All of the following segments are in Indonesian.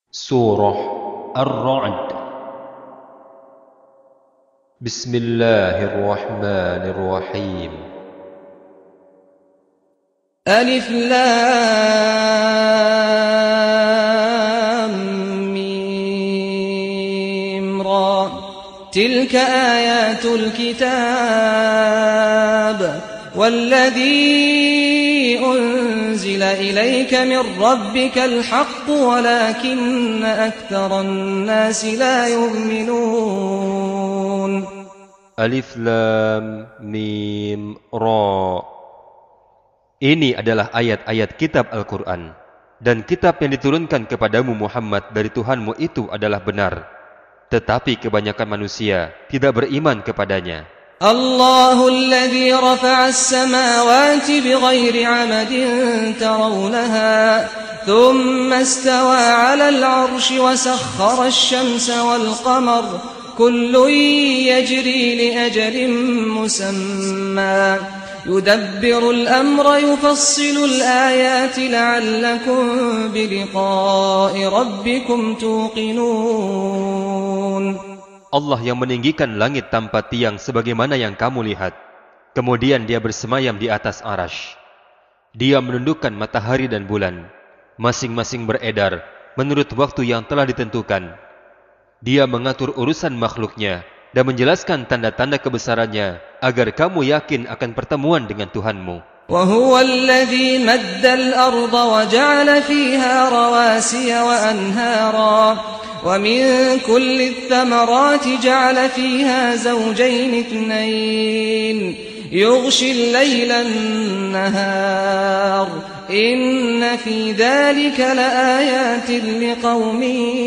Surah Ar-Ra'd. Bismillahirrahmanirrahim. Alif Lam Mim Ra. Tilka ayatul kitab walladhi unzila ilayka min rabbikal haqq walakinna aktharan nasi la yu'minun. Alif Lam Mim Ra. Ini adalah ayat-ayat kitab Al-Quran. Dan kitab yang diturunkan kepadamu Muhammad dari Tuhanmu itu adalah benar. Tetapi kebanyakan manusia tidak beriman kepadanya. Allahul ladzi rafa'a as-samawati bighairi 'amadin tarawnaha thumma istawa 'alal 'arsyi wa sakhkhara asy-syamsa wal qamara kullun yajri li ajalin musamma yudabbiru al-amra yufassilu al-ayati la'allakum biliqa'i rabbikum tuqinun. Allah yang meninggikan langit tanpa tiang sebagaimana yang kamu lihat. Kemudian dia bersemayam di atas arash. Dia menundukkan matahari dan bulan. Masing-masing beredar menurut waktu yang telah ditentukan. Dia mengatur urusan makhluknya dan menjelaskan tanda-tanda kebesarannya agar kamu yakin akan pertemuan dengan Tuhanmu. وهو الذي مد الأرض وجعل فيها رواسي وأنهارا ومن كل الثمرات جعل فيها زوجين اثنين يغشي الليل النهار إن في ذلك لآيات لقوم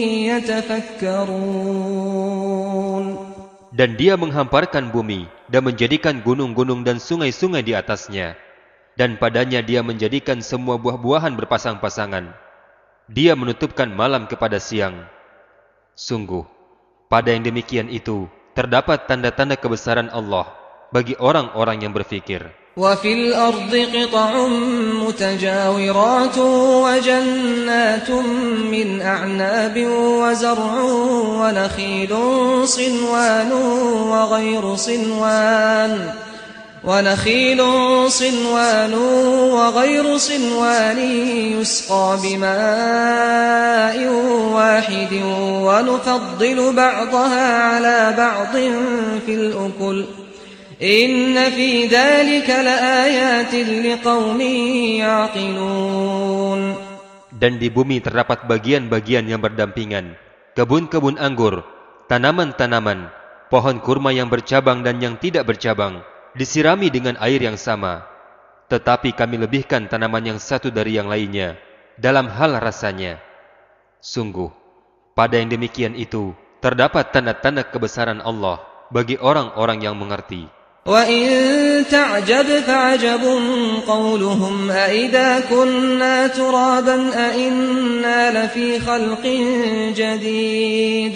يتفكرون. Dan dia menghamparkan bumi dan menjadikan gunung-gunung dan sungai-sungai di atasnya. Dan padanya dia menjadikan semua buah-buahan berpasang-pasangan. Dia menutupkan malam kepada siang. Sungguh, pada yang demikian itu terdapat tanda-tanda kebesaran Allah bagi orang-orang yang berfikir. وَفِي الْأَرْضِ قِطَعٌ مُتَجَاوِرَاتٌ وَجَنَّاتٌ مِّنْ أَعْنَابٍ وَزَرْعٌ وَنَخِيلٌ صِنْوَانٌ وَغَيْرُ صِنْوَانٍ يُسْقَى بِمَاءٍ وَاحِدٍ وَنُفَضِّلُ بَعْضَهَا عَلَى بَعْضٍ فِي الْأُكُلِ إِنَّ فِي ذَلِكَ لَآيَاتٍ لِقَوْمٍ يَعْقِلُونَ. Dan di bumi terdapat bagian-bagian yang berdampingan, kebun-kebun anggur, tanaman-tanaman, pohon kurma yang bercabang dan yang tidak bercabang, disirami dengan air yang sama. Tetapi kami lebihkan tanaman yang satu dari yang lainnya dalam hal rasanya. Sungguh, pada yang demikian itu terdapat tanda-tanda kebesaran Allah bagi orang-orang yang mengerti. وَإِن تَعْجَبْ فَعَجَبٌ قَوْلُهُمْ أَإِذَا كُنَّا تُرَابًا أَإِنَّا لَفِي خَلْقٍ جَدِيدٍ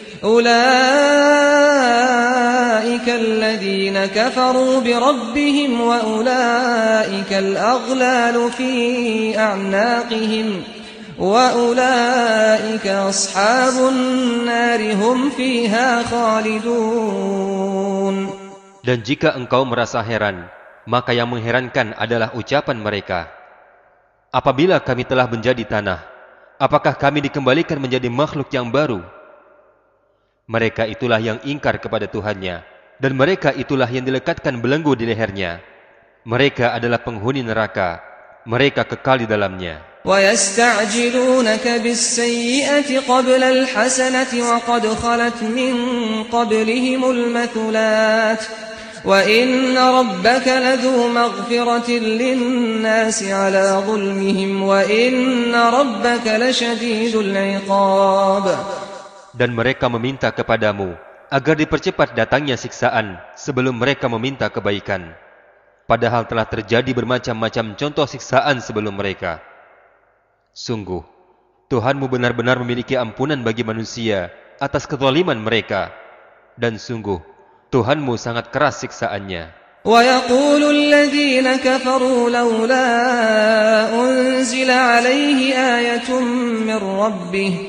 أُولَئِكَ الَّذِينَ كَفَرُوا بِرَبِّهِمْ وَأُولَئِكَ الْأَغْلَالُ فِي أَعْنَاقِهِمْ وَأُولَئِكَ أَصْحَابُ النَّارِ هُمْ فِيهَا خَالِدُونَ. Dan jika engkau merasa heran, maka yang mengherankan adalah ucapan mereka. Apabila kami telah menjadi tanah, apakah kami dikembalikan menjadi makhluk yang baru? Mereka itulah yang ingkar kepada Tuhannya, dan mereka itulah yang dilekatkan belenggu di lehernya. Mereka adalah penghuni neraka, mereka kekal di dalamnya. وَيَسْتَعْجِلُونَكَ بِالسَّيِّئَةِ قَبْلَ الْحَسَنَةِ وَقَدْ خَلَتْ مِنْ قَبْلِهِمُ الْمَثُلَاتُ وَإِنَّ رَبَّكَ لَذُو مَغْفِرَةٍ لِلنَّاسِ عَلَى ظُلْمِهِمْ وَإِنَّ رَبَّكَ لَشَدِيدُ الْعِقَابِ. Dan mereka meminta kepadamu agar dipercepat datangnya siksaan sebelum mereka meminta kebaikan. Padahal telah terjadi bermacam-macam contoh siksaan sebelum mereka. Sungguh, Tuhanmu benar-benar memiliki ampunan bagi manusia atas kezaliman mereka. Dan sungguh, Tuhanmu sangat keras siksaannya. وَيَقُولُ الَّذِينَ كَفَرُوا لَوْلَا أُنْزِلَ عَلَيْهِ آيَةٌ مِّن رَّبِّهِ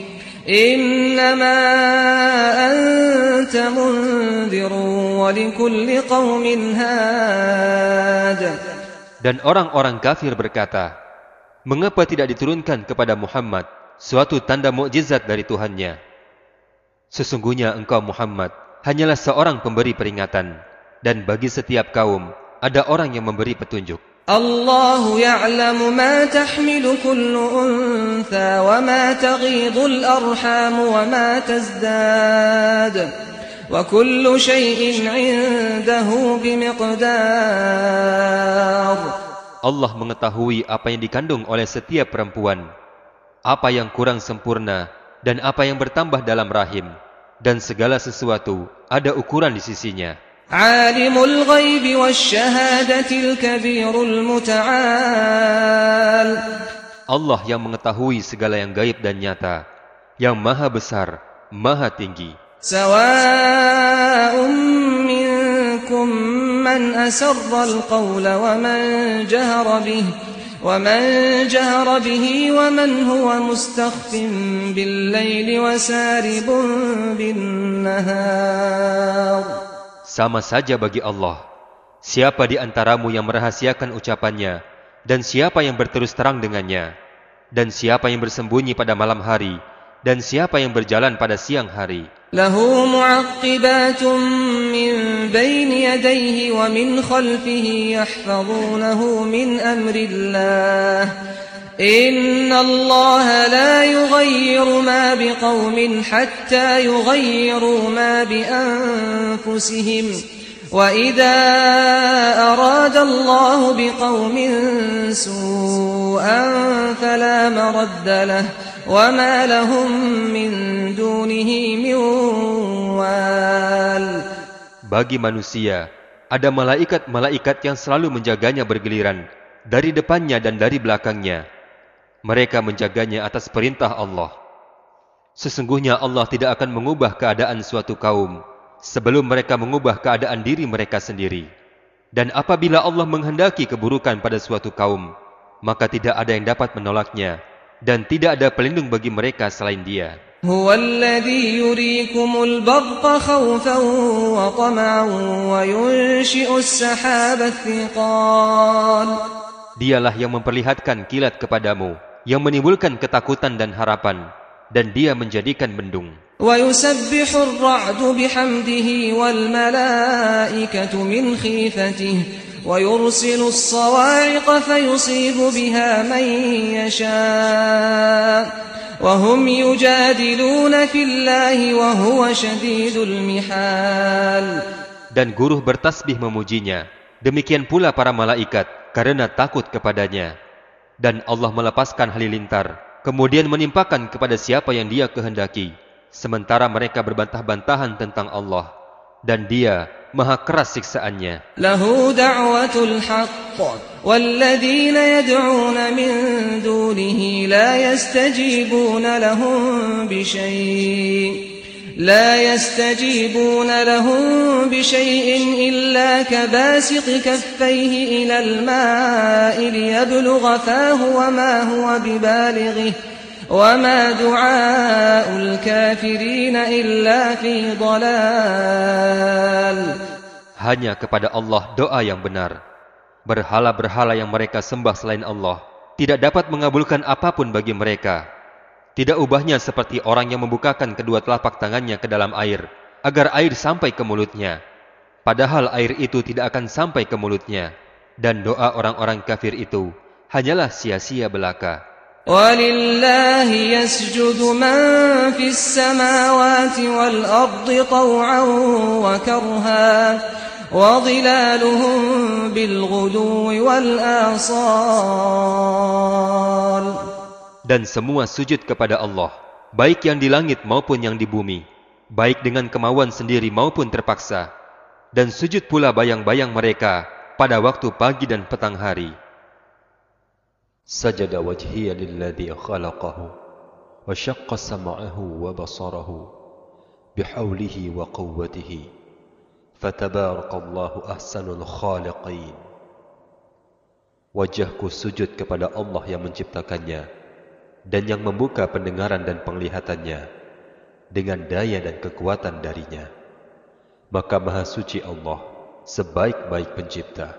إنما أنت منذر ولكل قوم هاد. Dan orang-orang kafir berkata, mengapa tidak diturunkan kepada Muhammad suatu tanda mukjizat dari Tuhannya? Sesungguhnya engkau Muhammad hanyalah seorang pemberi peringatan, dan bagi setiap kaum ada orang yang memberi petunjuk. الله يعلم ما تحمل كل أنثى وما تغيض الأرحام وما تزداد وكل شيء عنده بمقدار. Allah mengetahui apa yang dikandung oleh setiap perempuan, apa yang kurang sempurna dan apa yang bertambah dalam rahim, dan segala sesuatu ada ukuran di sisinya. عالم الغيب والشهادة الكبير المتعال. Allah yang mengetahui segala yang gaib dan nyata, yang maha besar, maha tinggi. سواء منكم من أسر القول ومن جهر به ومن هو مستخف بالليل وسارب بالنهار. Sama saja bagi Allah, siapa di antaramu yang merahasiakan ucapannya, dan siapa yang berterus terang dengannya, dan siapa yang bersembunyi pada malam hari, dan siapa yang berjalan pada siang hari. له معقبات من بين يديه ومن خلفه يحفظونه من أمر الله إن الله لا يغير ما بقوم حتى يغيروا ما بأنفسهم وإذا أراد الله بقوم سوءا فلا مرد له وما لهم من دونه من وال. Bagi manusia, ada malaikat-malaikat yang selalu menjaganya bergiliran dari depannya dan dari belakangnya. Mereka menjaganya atas perintah Allah. Sesungguhnya Allah tidak akan mengubah keadaan suatu kaum sebelum mereka mengubah keadaan diri mereka sendiri. Dan apabila Allah menghendaki keburukan pada suatu kaum, maka tidak ada yang dapat menolaknya, dan tidak ada pelindung bagi mereka selain Dia. هو الذي يريكم البرق خوفا وطمعا وينشئ السحاب الثقال. Dialah yang memperlihatkan kilat kepadamu, yang menimbulkan ketakutan dan harapan, dan Dia menjadikan mendung. ويسبح الرعد بحمده والملائكة من خيفته ويرسل الصواعق فيصيب بها من يشاء وهم يجادلون في الله وهو شديد المحال. Dan guruh bertasbih memujinya, demikian pula para malaikat karena takut kepadanya. Dan Allah melepaskan halilintar, kemudian menimpakan kepada siapa yang Dia kehendaki, sementara mereka berbantah-bantahan tentang Allah, dan Dia maha keras siksaannya. Lahu da'watul haqq walladzina yad'una min dunihi la yastajibuna lahum bishay'in illa kabasiti kaffayhi ila al-ma'i liyablugha fahu wa ma huwa bibalighihi وَمَا دُعَاءُ الْكَافِرِينَ إِلَّا فِي ضَلَالٍ. Hanya kepada Allah doa yang benar. Berhala-berhala yang mereka sembah selain Allah tidak dapat mengabulkan apapun bagi mereka. Tidak ubahnya seperti orang yang membukakan kedua telapak tangannya ke dalam air agar air sampai ke mulutnya, padahal air itu tidak akan sampai ke mulutnya. Dan doa orang-orang kafir itu hanyalah sia-sia belaka. وَلِلَّهِ يَسْجُدُ مَنْ فِي السَّمَاوَاتِ وَالْأَرْضِ طَوْعًا وَكَرْهًا وَظِلَالُهُمْ بِالْغُدُوِّ وَالْآصَالِ. Dan semua sujud kepada Allah, baik yang di langit maupun yang di bumi, baik dengan kemauan sendiri maupun terpaksa. Dan sujud pula bayang-bayang mereka pada waktu pagi dan petang hari. سجد وجهي للذي خلقه وشق سمعه وبصره بحوله وقوته فتبارك الله أحسن الخالقين. Wajahku sujud kepada Allah yang menciptakannya dan yang membuka pendengaran dan penglihatannya, dengan daya dan kekuatan darinya. Maka Maha Suci Allah, sebaik-baik pencipta.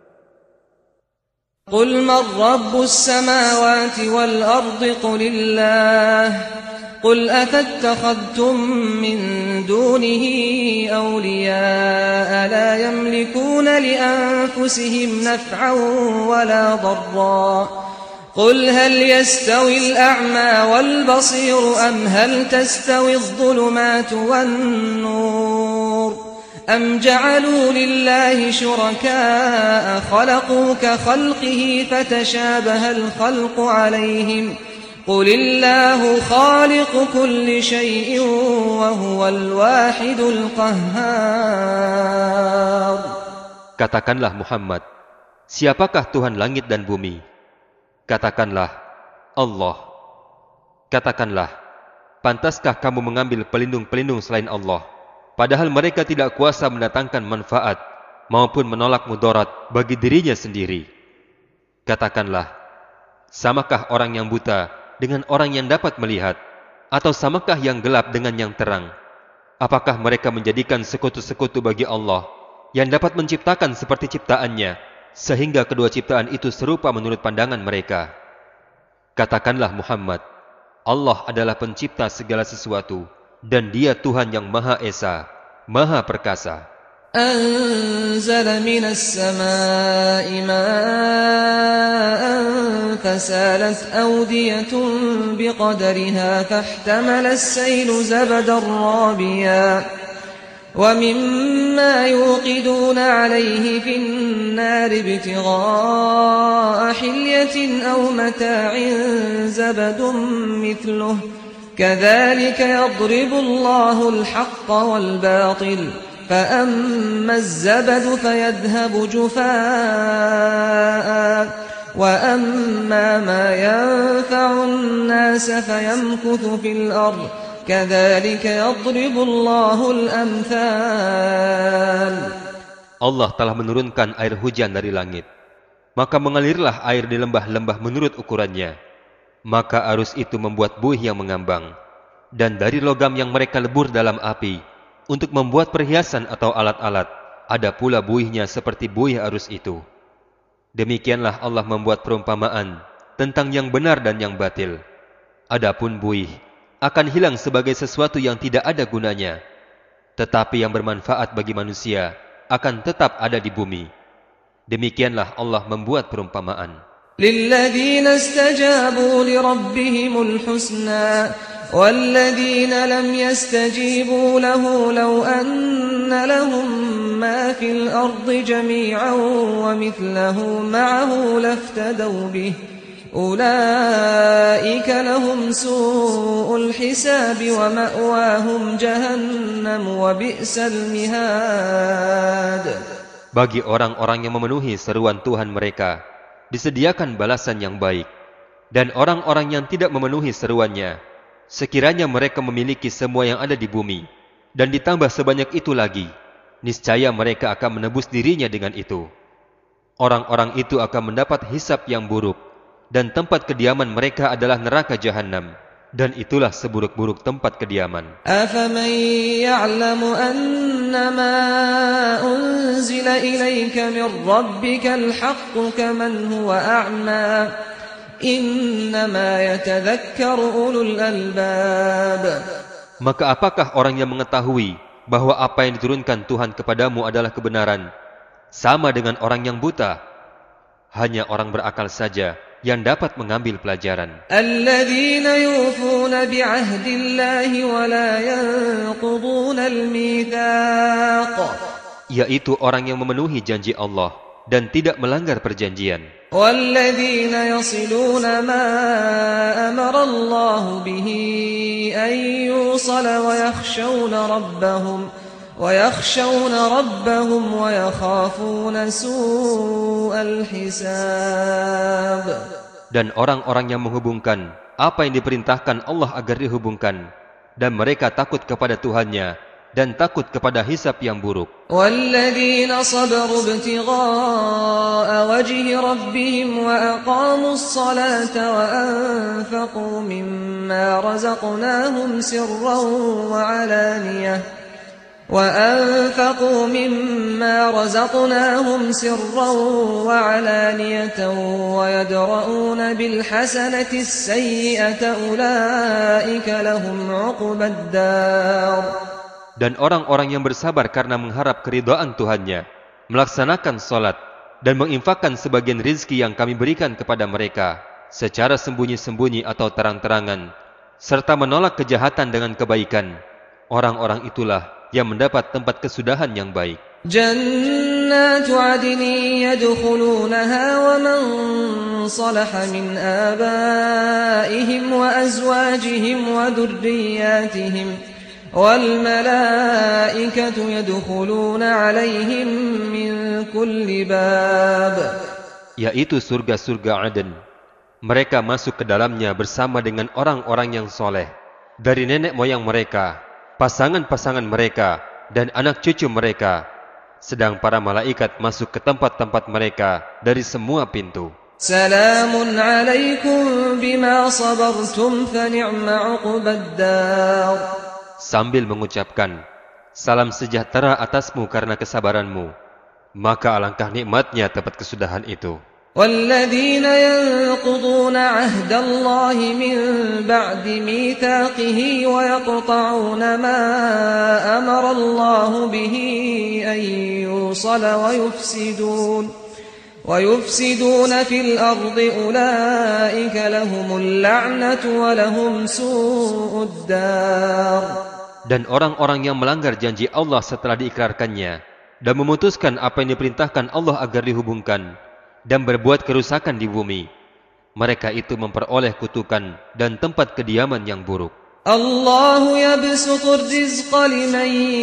قل من رب السماوات والأرض قل الله قل أفاتخذتم من دونه أولياء لا يملكون لأنفسهم نفعا ولا ضرا قل هل يستوي الأعمى والبصير أم هل تستوي الظلمات والنور أم جعلوا لله شركاء خلقوا كخلقه فتشابه الخلق عليهم قل الله خالق كل شيء وهو الواحد القهار. Katakanlah Muhammad, siapakah Tuhan langit dan bumi? Katakanlah, Allah. Katakanlah, pantaskah kamu mengambil pelindung-pelindung selain Allah, padahal mereka tidak kuasa mendatangkan manfaat maupun menolak mudarat bagi dirinya sendiri? Katakanlah, samakah orang yang buta dengan orang yang dapat melihat? Atau samakah yang gelap dengan yang terang? Apakah mereka menjadikan sekutu-sekutu bagi Allah yang dapat menciptakan seperti ciptaannya, sehingga kedua ciptaan itu serupa menurut pandangan mereka? Katakanlah Muhammad, Allah adalah pencipta segala sesuatu, dan Dia Tuhan yang Maha Esa, Maha Perkasa. أنزل من السماء ماء فسالت أودية بقدرها فاحتمل السيل زبدا رابيا ومما يوقدون عليه في النار ابتغاء حلية أو متاع زبد مثله كذلك يضرب الله الحق والباطل فأما الزبد فيذهب جفاء وأما ما ينفع الناس فيمكث في الأرض كذلك يضرب الله الأمثال. Allah telah menurunkan air hujan dari langit, maka mengalirlah air di lembah-lembah menurut ukurannya. Maka arus itu membuat buih yang mengambang, dan dari logam yang mereka lebur dalam api untuk membuat perhiasan atau alat-alat, ada pula buihnya seperti buih arus itu. Demikianlah Allah membuat perumpamaan tentang yang benar dan yang batil. Adapun buih akan hilang sebagai sesuatu yang tidak ada gunanya, tetapi yang bermanfaat bagi manusia akan tetap ada di bumi. Demikianlah Allah membuat perumpamaan. للذين استجابوا لربهم الحسنى والذين لم يستجيبوا له لو أن لهم ما في الأرض جميعا ومثله معه لافتدوا به أولئك لهم سوء الحساب ومأواهم جهنم وبئس المهاد. Bagi orang-orang yang memenuhi seruan Tuhan mereka disediakan balasan yang baik, dan orang-orang yang tidak memenuhi seruannya, sekiranya mereka memiliki semua yang ada di bumi dan ditambah sebanyak itu lagi, niscaya mereka akan menebus dirinya dengan itu. Orang-orang itu akan mendapat hisab yang buruk, dan tempat kediaman mereka adalah neraka Jahannam, dan itulah seburuk-buruk tempat kediaman. أَفَمَنْ يَعْلَمُ أَنَّمَا أُنْزِلَ إِلَيْكَ مِنْ رَبِّكَ الْحَقُّ كَمَنْ هُوَ أَعْمَى إِنَّمَا يَتَذَكَّرُ أُولُو الْأَلْبَابِ. Maka apakah orang yang mengetahui bahwa apa yang diturunkan Tuhan kepadamu adalah kebenaran, sama dengan orang yang buta? Hanya orang berakal saja yang dapat mengambil pelajaran. الَّذِينَ يُوفُونَ بِعَهْدِ اللَّهِ وَلَا يَنقُضُونَ الْمِيثَاقَ. Yaitu orang yang memenuhi janji Allah dan tidak melanggar perjanjian. وَالَّذِينَ يَصِلُونَ مَا أَمَرَ اللَّهُ بِهِ أَن يُوصَلَ ويخشون ربهم ويخافون سوء الحساب. Dan orang-orang yang menghubungkan apa yang diperintahkan Allah agar dihubungkan, dan mereka takut kepada Tuhannya dan takut kepada hisab yang buruk. وَالَّذِينَ صَبَرُوا ابْتِغَاءَ وَجْهِ رَبِّهِمْ وَأَقَامُوا الصَّلَاةَ وَأَنفَقُوا مِمَّا رَزَقْنَاهُمْ سِرًّا وَعَلَانِيَةً وَيَدْرَؤُونَ بِالْحَسَنَةِ السَّيِّئَةَ أُولَئِكَ لَهُمْ عُقْبَى الدَّارِ. Dan orang-orang yang bersabar karena mengharap keridhaan Tuhannya, melaksanakan salat, dan menginfakkan sebagian rizki yang kami berikan kepada mereka, secara sembunyi-sembunyi atau terang-terangan, serta menolak kejahatan dengan kebaikan, orang-orang itulah yang mendapat tempat kesudahan yang baik. جَنَّاتُ عَدْنٍ يَدْخُلُونَهَا وَمَنْ صَلَحَ مِنْ آبَائِهِمْ وَأَزْوَاجِهِمْ وَذُرِّيَّاتِهِمْ وَالْمَلَائِكَةُ يَدْخُلُونَ عَلَيْهِمْ مِنْ كُلِّ بَابٍ. Yaitu surga-surga Aden. Mereka masuk ke dalamnya bersama dengan orang-orang yang soleh, dari nenek moyang mereka, pasangan-pasangan mereka, dan anak cucu mereka. Sedang para malaikat masuk ke tempat-tempat mereka dari semua pintu. Salamun alaikum bima sabartum fa ni'ma 'uqbad dar. Sambil mengucapkan, salam sejahtera atasmu karena kesabaranmu, maka alangkah nikmatnya tempat kesudahan itu. وَالَّذِينَ يَنقُضُونَ عَهْدَ اللَّهِ مِنْ بَعْدِ مِيثَاقِهِ وَيَقْطَعُونَ مَا أَمَرَ اللَّهُ بِهِ أَنْ يُوصَلَ وَيُفْسِدُونَ فِي الْأَرْضِ أُولَئِكَ لَهُمُ اللَّعْنَةُ وَلَهُمْ سُوءُ الدَّارِ. Dan orang-orang yang melanggar janji Allah setelah diikrarkannya dan memutuskan apa yang diperintahkan Allah agar dihubungkan, dan berbuat kerusakan di bumi, mereka itu memperoleh kutukan dan tempat kediaman yang buruk. Allahu yabsutur rizqa liman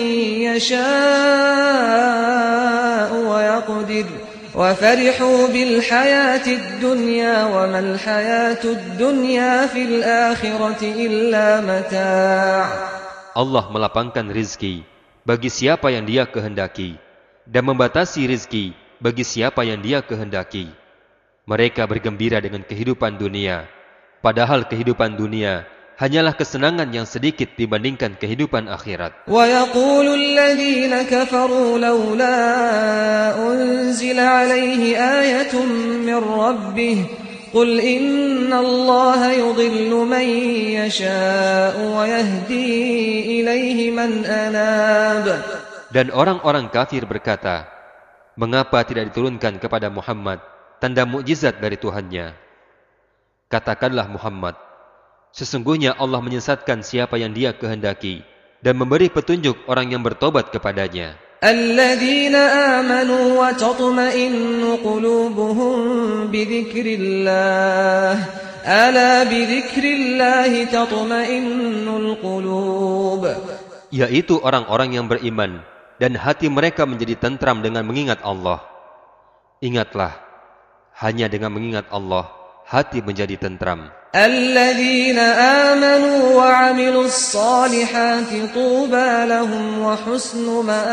yasha'u wa yaqdir wa farihu bil hayatid dunya wa mal hayatud dunya fil akhirati illa mata'. Allah melapangkan rizki bagi siapa yang Dia kehendaki dan membatasi rizki bagi siapa yang Dia kehendaki. Mereka bergembira dengan kehidupan dunia, padahal kehidupan dunia hanyalah kesenangan yang sedikit dibandingkan kehidupan akhirat. وَيَقُولُ الَّذِينَ كَفَرُوا لَوْلَا أُنْزِلَ عَلَيْهِ آيَةٌ مِّن رَّبِّهِ قُلْ إِنَّ اللَّهَ يُضِلُّ مَن يَشَاءُ وَيَهْدِي إِلَيْهِ مَنْ أَنَابَ. Dan orang-orang kafir berkata, mengapa tidak diturunkan kepada Muhammad tanda mukjizat dari Tuhannya? Katakanlah Muhammad, sesungguhnya Allah menyesatkan siapa yang Dia kehendaki dan memberi petunjuk orang yang bertobat kepadanya. الَّذِينَ آمَنُوا وَتَطْمَئِنُّ قُلُوبُهُم بِذِكْرِ اللَّهِ أَلَا بِذِكْرِ اللَّهِ تَطْمَئِنُّ الْقُلُوبُ. Yaitu orang-orang yang beriman dan hati mereka menjadi tentram dengan mengingat Allah. Ingatlah, hanya dengan mengingat Allah, hati menjadi tentram. الَّذِينَ آمَنُوا وَعَمِلُوا الصَّالِحَاتِ طُوبَى لَهُمْ وَحُسْنُ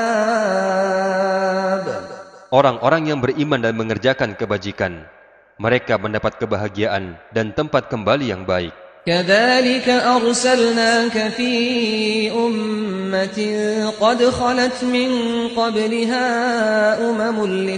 مَآبٍ. Orang-orang yang beriman dan mengerjakan kebajikan, mereka mendapat kebahagiaan dan tempat kembali yang baik. كَذَلِكَ أَرْسَلْنَاكَ فِي أُمَّةٍ قَدْ خَلَتْ مِنْ قَبْلِهَا أُمَمٌ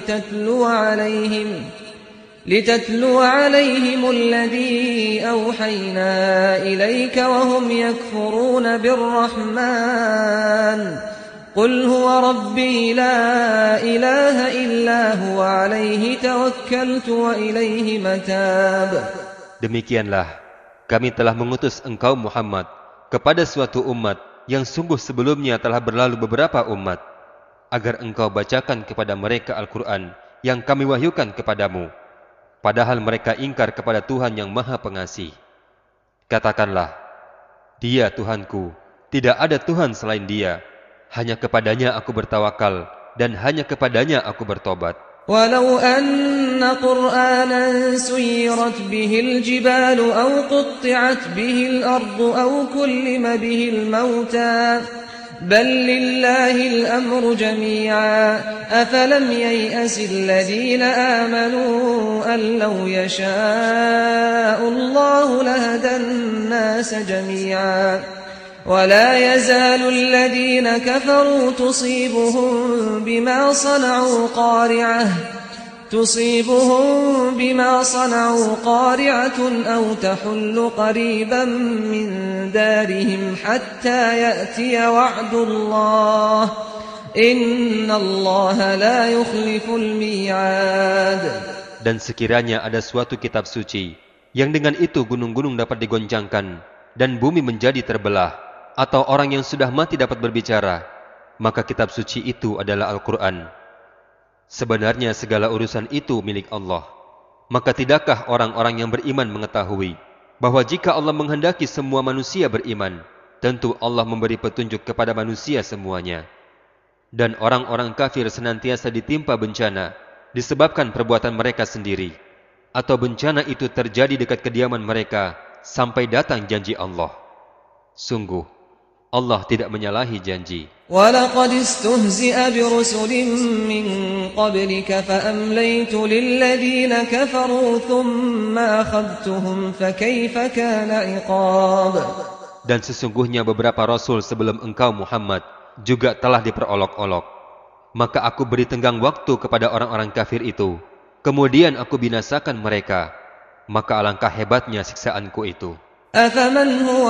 لِتَتْلُوَ عَلَيْهِمُ الَّذِي أَوْحَيْنَا إِلَيْكَ وَهُمْ يَكْفُرُونَ بِالرَّحْمَنِ قُلْ هُوَ رَبِّي لَا إِلَهَ إِلَّا هُوَ عَلَيْهِ تَوَكَّلْتُ وَإِلَيْهِ مَتَابِ. Demikianlah kami telah mengutus engkau Muhammad kepada suatu umat yang sungguh sebelumnya telah berlalu beberapa umat, agar engkau bacakan kepada mereka Al-Quran yang kami wahyukan kepadamu, padahal mereka ingkar kepada Tuhan yang Maha Pengasih. Katakanlah, Dia Tuhanku, tidak ada Tuhan selain Dia, hanya kepadanya aku bertawakal dan hanya kepadanya aku bertobat. ولو أن قرآنا سيرت به الجبال أو قطعت به الأرض أو كلم به الموتى بل لله الأمر جميعا أفلم ييأس الذين آمنوا أن لو يشاء الله لهدى الناس جميعا ولا يزال الذين كفروا تصيبهم بما صنعوا قارعة أو تحل قريبا من دارهم حتى يأتي وعد الله إن الله لا يخلف الميعاد. Dan sekiranya ada suatu kitab suci yang dengan itu gunung-gunung dapat digoncangkan dan bumi menjadi terbelah, atau orang yang sudah mati dapat berbicara, maka kitab suci itu adalah Al-Quran. Sebenarnya segala urusan itu milik Allah. Maka tidakkah orang-orang yang beriman mengetahui bahwa jika Allah menghendaki semua manusia beriman, tentu Allah memberi petunjuk kepada manusia semuanya. Dan orang-orang kafir senantiasa ditimpa bencana disebabkan perbuatan mereka sendiri, atau bencana itu terjadi dekat kediaman mereka sampai datang janji Allah. Sungguh, Allah tidak menyalahi janji. وَلَقَدِ اسْتُهْزِئَ بِرُسُلٍ مِّن قَبْلِكَ فَأَمْلَيْتُ لِلَّذِينَ كَفَرُوا ثُمَّ أَخَذْتُهُمْ فَكَيْفَ كَانَ عِقَابِ. Dan sesungguhnya beberapa rasul sebelum engkau Muhammad juga telah diperolok-olok. Maka aku beri tenggang waktu kepada orang-orang kafir itu. Kemudian aku binasakan mereka. Maka alangkah hebatnya siksaanku itu. أَفَمَنْ هُوَ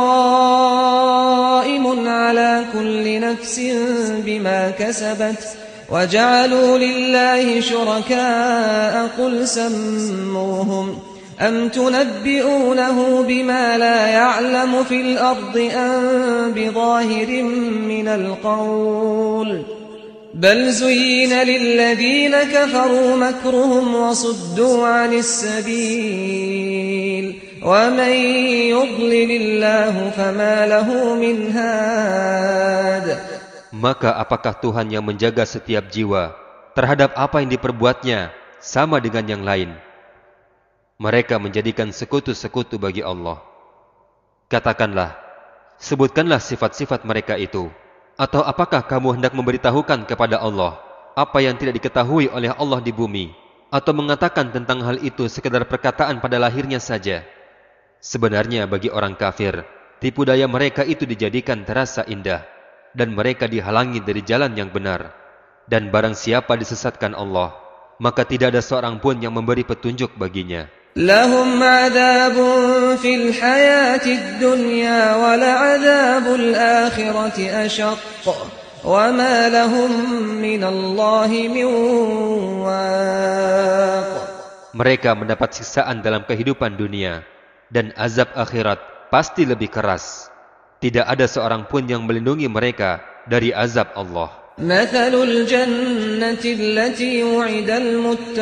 قَائِمٌ عَلَى كُلِّ نَفْسٍ بِمَا كَسَبَتْ وَجَعَلُوا لِلَّهِ شُرَكَاءَ قُلْ سَمُّوهُمْ أَمْ تُنَبِّئُونَهُ بِمَا لَا يَعْلَمُ فِي الْأَرْضِ أَمْ بِظَاهِرٍ مِّنَ الْقَوْلِ بَلْ زُيِّنَ لِلَّذِينَ كَفَرُوا مَكْرُهُمْ وَصُدُّوا عَنِ السَّبِيلِ وَمَنْ يُضْلِلِ اللَّهُ فَمَا لَهُ مِنْ هَادٍ. Maka apakah Tuhan yang menjaga setiap jiwa terhadap apa yang diperbuatnya sama dengan yang lain? Mereka menjadikan sekutu-sekutu bagi Allah. Katakanlah, sebutkanlah sifat-sifat mereka itu. Atau apakah kamu hendak memberitahukan kepada Allah apa yang tidak diketahui oleh Allah di bumi, atau mengatakan tentang hal itu sekedar perkataan pada lahirnya saja? Sebenarnya bagi orang kafir, tipu daya mereka itu dijadikan terasa indah, dan mereka dihalangi dari jalan yang benar. Dan barang siapa disesatkan Allah, maka tidak ada seorang pun yang memberi petunjuk baginya. Lahum adabun fil hayatid dunya wa la'adabul akhirati ashaq wa ma lahum minallahi min waq. Mereka mendapat siksaan dalam kehidupan dunia, dan azab akhirat pasti lebih keras. Tidak ada seorang pun yang melindungi mereka dari azab Allah. Mathalul jannati allati wu'idal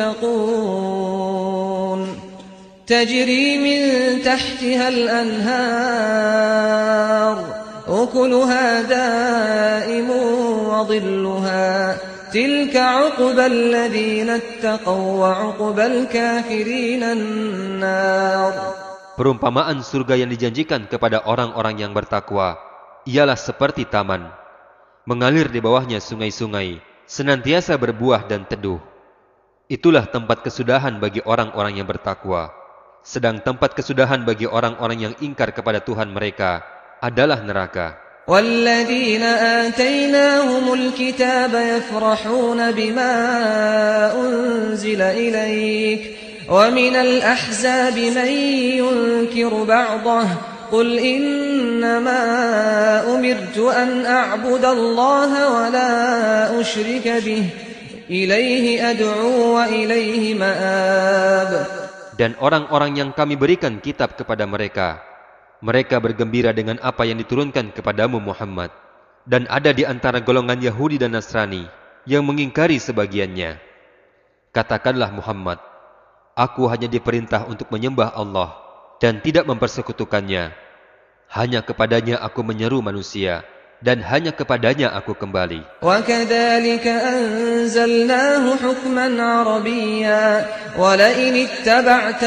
muttaqun tajri min tahtiha al-anhar ukuluha da'imun wa dhilluha tilka 'uqbal ladzina ittaqaw wa 'uqbal kafirin an-nar. Perumpamaan surga yang dijanjikan kepada orang-orang yang bertakwa ialah seperti taman. Mengalir di bawahnya sungai-sungai, senantiasa berbuah dan teduh. Itulah tempat kesudahan bagi orang-orang yang bertakwa. Sedang tempat kesudahan bagi orang-orang yang ingkar kepada Tuhan mereka adalah neraka. وَالَّذِينَ آتَيْنَاهُمُ الْكِتَابَ يَفْرَحُونَ بِمَا أُنْزِلَ إِلَيْكَ وَمِنَ الْأَحْزَابِ مَنْ يُنْكِرُ بَعْضَهُ قُلْ إِنَّمَا أُمِرْتُ أَنْ أَعْبُدَ اللَّهَ وَلَا أُشْرِكَ بِهِ إِلَيْهِ أَدْعُو وَإِلَيْهِ مَآبِ. Dan orang-orang yang kami berikan kitab kepada mereka, mereka bergembira dengan apa yang diturunkan kepadamu Muhammad. Dan ada di antara golongan Yahudi dan Nasrani yang mengingkari sebagiannya. Katakanlah Muhammad, aku hanya diperintah untuk menyembah Allah dan tidak mempersekutukannya. Hanya kepadanya aku menyeru manusia, dan hanya kepadanya aku kembali. وَكَذَلِكَ أَنزَلْنَاهُ حُكْمًا عَرَبِيًّا وَلَئِنِ اتَّبَعْتَ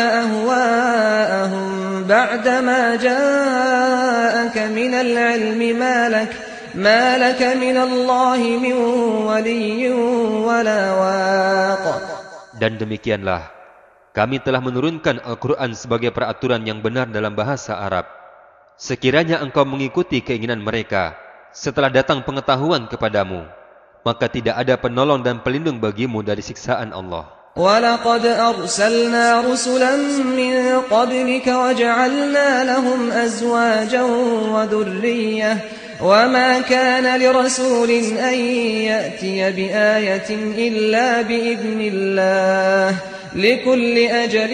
أَهْوَاءَهُمْ بَعْدَمَا جَاءَكَ مِنَ الْعِلْمِ مَا ما لك من الله من ولي ولا واق. Dan demikianlah, kami telah menurunkan Al-Quran sebagai peraturan yang benar dalam bahasa Arab. Sekiranya engkau mengikuti keinginan mereka, setelah datang pengetahuan kepadamu, maka tidak ada penolong dan pelindung bagimu dari siksaan Allah. وَلَقَدْ أَرْسَلْنَا رُسُلًا مِّن قَبْلِكَ وَجَعَلْنَا لَهُمْ أَزْوَاجًا وَذُرِّيَّةً وَمَا كَانَ لِرَسُولٍ أَن يَأْتِيَ بِآيَةٍ إِلَّا بِإِذْنِ اللَّهِ لِكُلِّ أَجَلٍ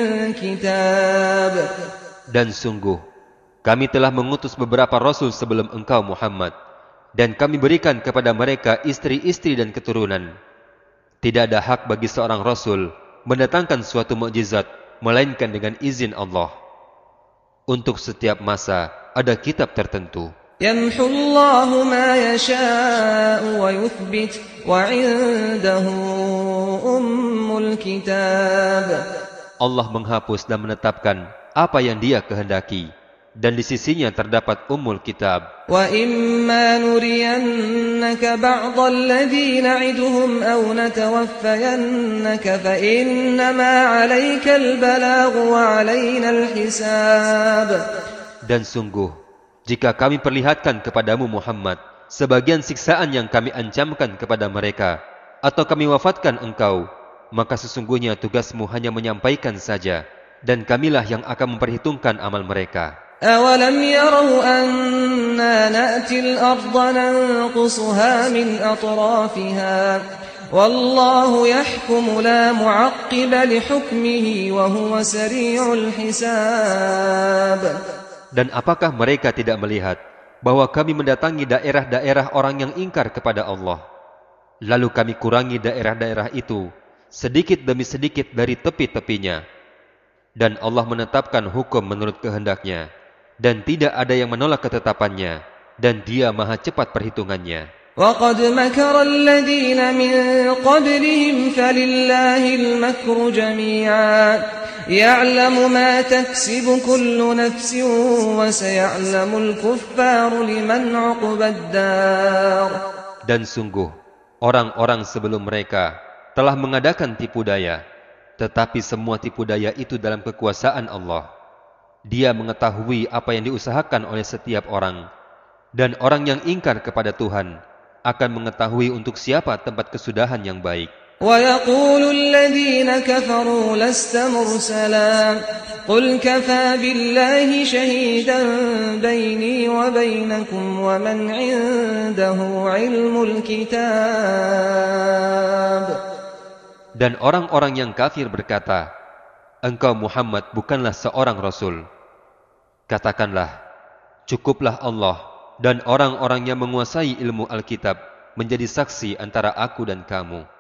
كِتَابٌ. Dan sungguh, kami telah mengutus beberapa rasul sebelum engkau Muhammad, dan kami berikan kepada mereka istri-istri dan keturunan. Tidak ada hak bagi seorang rasul mendatangkan suatu mukjizat melainkan dengan izin Allah. Untuk setiap masa ada kitab tertentu. يَمْحُو اللَّهُ مَا يَشَاءُ وَيُثْبِتُ وَعِندَهُ أُمُّ الْكِتَابِ. Allah menghapus dan menetapkan apa yang Dia kehendaki, dan di sisinya terdapat Ummul Kitab. وَإِمَّا نُرِيَنَّكَ بَعْضَ الَّذِي نَعِدُهُمْ أَوْ نَتَوَفَّيَنَّكَ فَإِنَّمَا عَلَيْكَ الْبَلَاغُ وَعَلَيْنَا الْحِسَابُ. Dan sungguh, jika kami perlihatkan kepadamu Muhammad sebagian siksaan yang kami ancamkan kepada mereka, atau kami wafatkan engkau, maka sesungguhnya tugasmu hanya menyampaikan saja, dan kamilah yang akan memperhitungkan amal mereka. أَوَلَمْ يَرَوْا أَنَّا نَأْتِي الْأَرْضَ نَنقُصُهَا مِنْ أَطْرَافِهَا وَاللَّهُ يَحْكُمُ لَا مُعَقِّبَ لِحُكْمِهِ وَهُوَ سَرِيعُ الْحِسَابِ. Dan apakah mereka tidak melihat bahwa kami mendatangi daerah-daerah orang yang ingkar kepada Allah, lalu kami kurangi daerah-daerah itu sedikit demi sedikit dari tepi-tepinya, dan Allah menetapkan hukum menurut kehendaknya, dan tidak ada yang menolak ketetapannya, dan Dia maha cepat perhitungannya. وَقَدْ مَكَرَ الَّذِينَ مِنْ قَبْلِهِمْ فَلِلَّهِ الْمَكْرُ جَمِيعًا يَعْلَمُ مَا تَكْسِبُ كُلُّ نَفْسٍ وَسَيَعْلَمُ الْكُفَّارُ لِمَنْ عُقْبَى الدَّارِ. Dan sungguh, orang-orang sebelum mereka telah mengadakan tipu daya, tetapi semua tipu daya itu dalam kekuasaan Allah. Dia mengetahui apa yang diusahakan oleh setiap orang, dan orang yang ingkar kepada Tuhan akan mengetahui untuk siapa tempat kesudahan yang baik. وَيَقُولُ الَّذِينَ كَفَرُوا لَسْتَ مُرْسَلًا قُلْ كَفَى بِاللَّهِ شَهِيدًا بَيْنِي وَبَيْنَكُمْ وَمَنْ عِندَهُ عِلْمُ الْكِتَابِ. Dan orang-orang yang kafir berkata, engkau Muhammad bukanlah seorang rasul. Katakanlah, cukuplah Allah dan orang-orang yang menguasai ilmu Alkitab menjadi saksi antara aku dan kamu.